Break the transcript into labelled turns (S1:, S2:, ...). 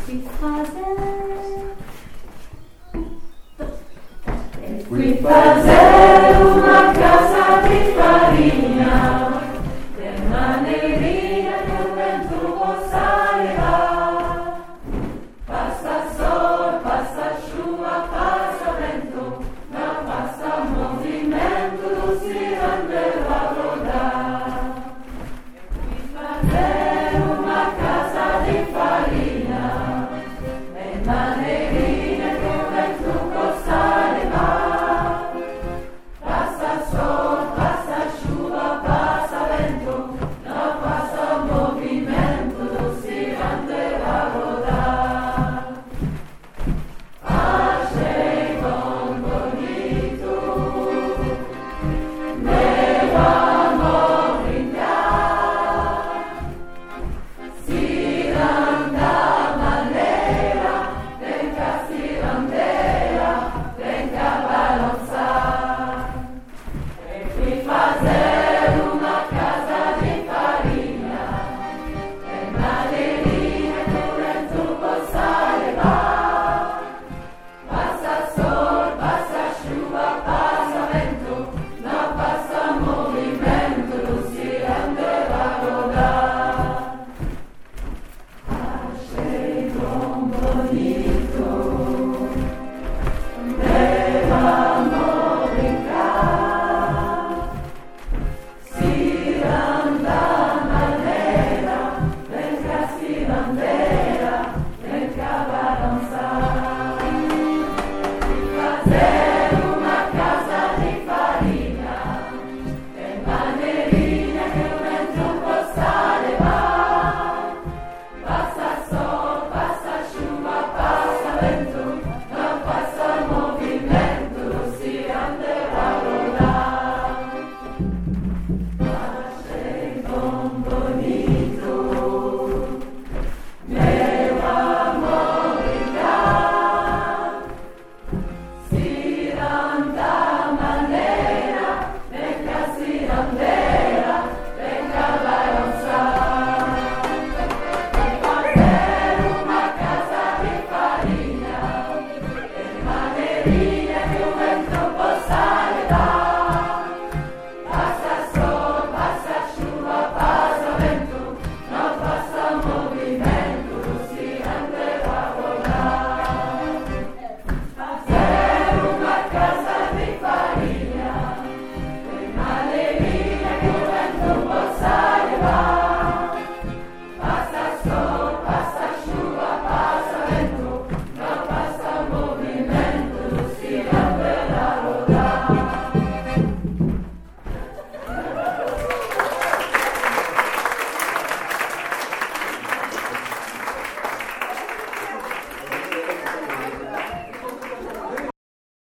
S1: qui fazer uma casa de farinha, de maneirinha que o vento possa levar. Passa sol, passa chuva, passa vento, não passa movimento do cirandeiro a rodar. Fazer uma casa de farinha, de maneirinha que o vento possa levar. Passa sol, passa chuva, passa vento, não passa movimento do cirandeiro a rodar. Achei tão bonito meu amor brincar, ciranda maneira, vem cá cirandeira, vem cá balançar. Eu fui fazer uma casa de farinha, em madeirinha que o vento possa levar. Passa sol, passa chuva, passa vento, não passa movimento do cirandeiro a rodar. Achei tão bonito meu amor brincar, ciranda maneira, vem cá cirandeira, vem cá balançar. Fazer uma casa de farinha, em maneirinha que o vento possa levar. Passa sol, passa chuva, passa vento,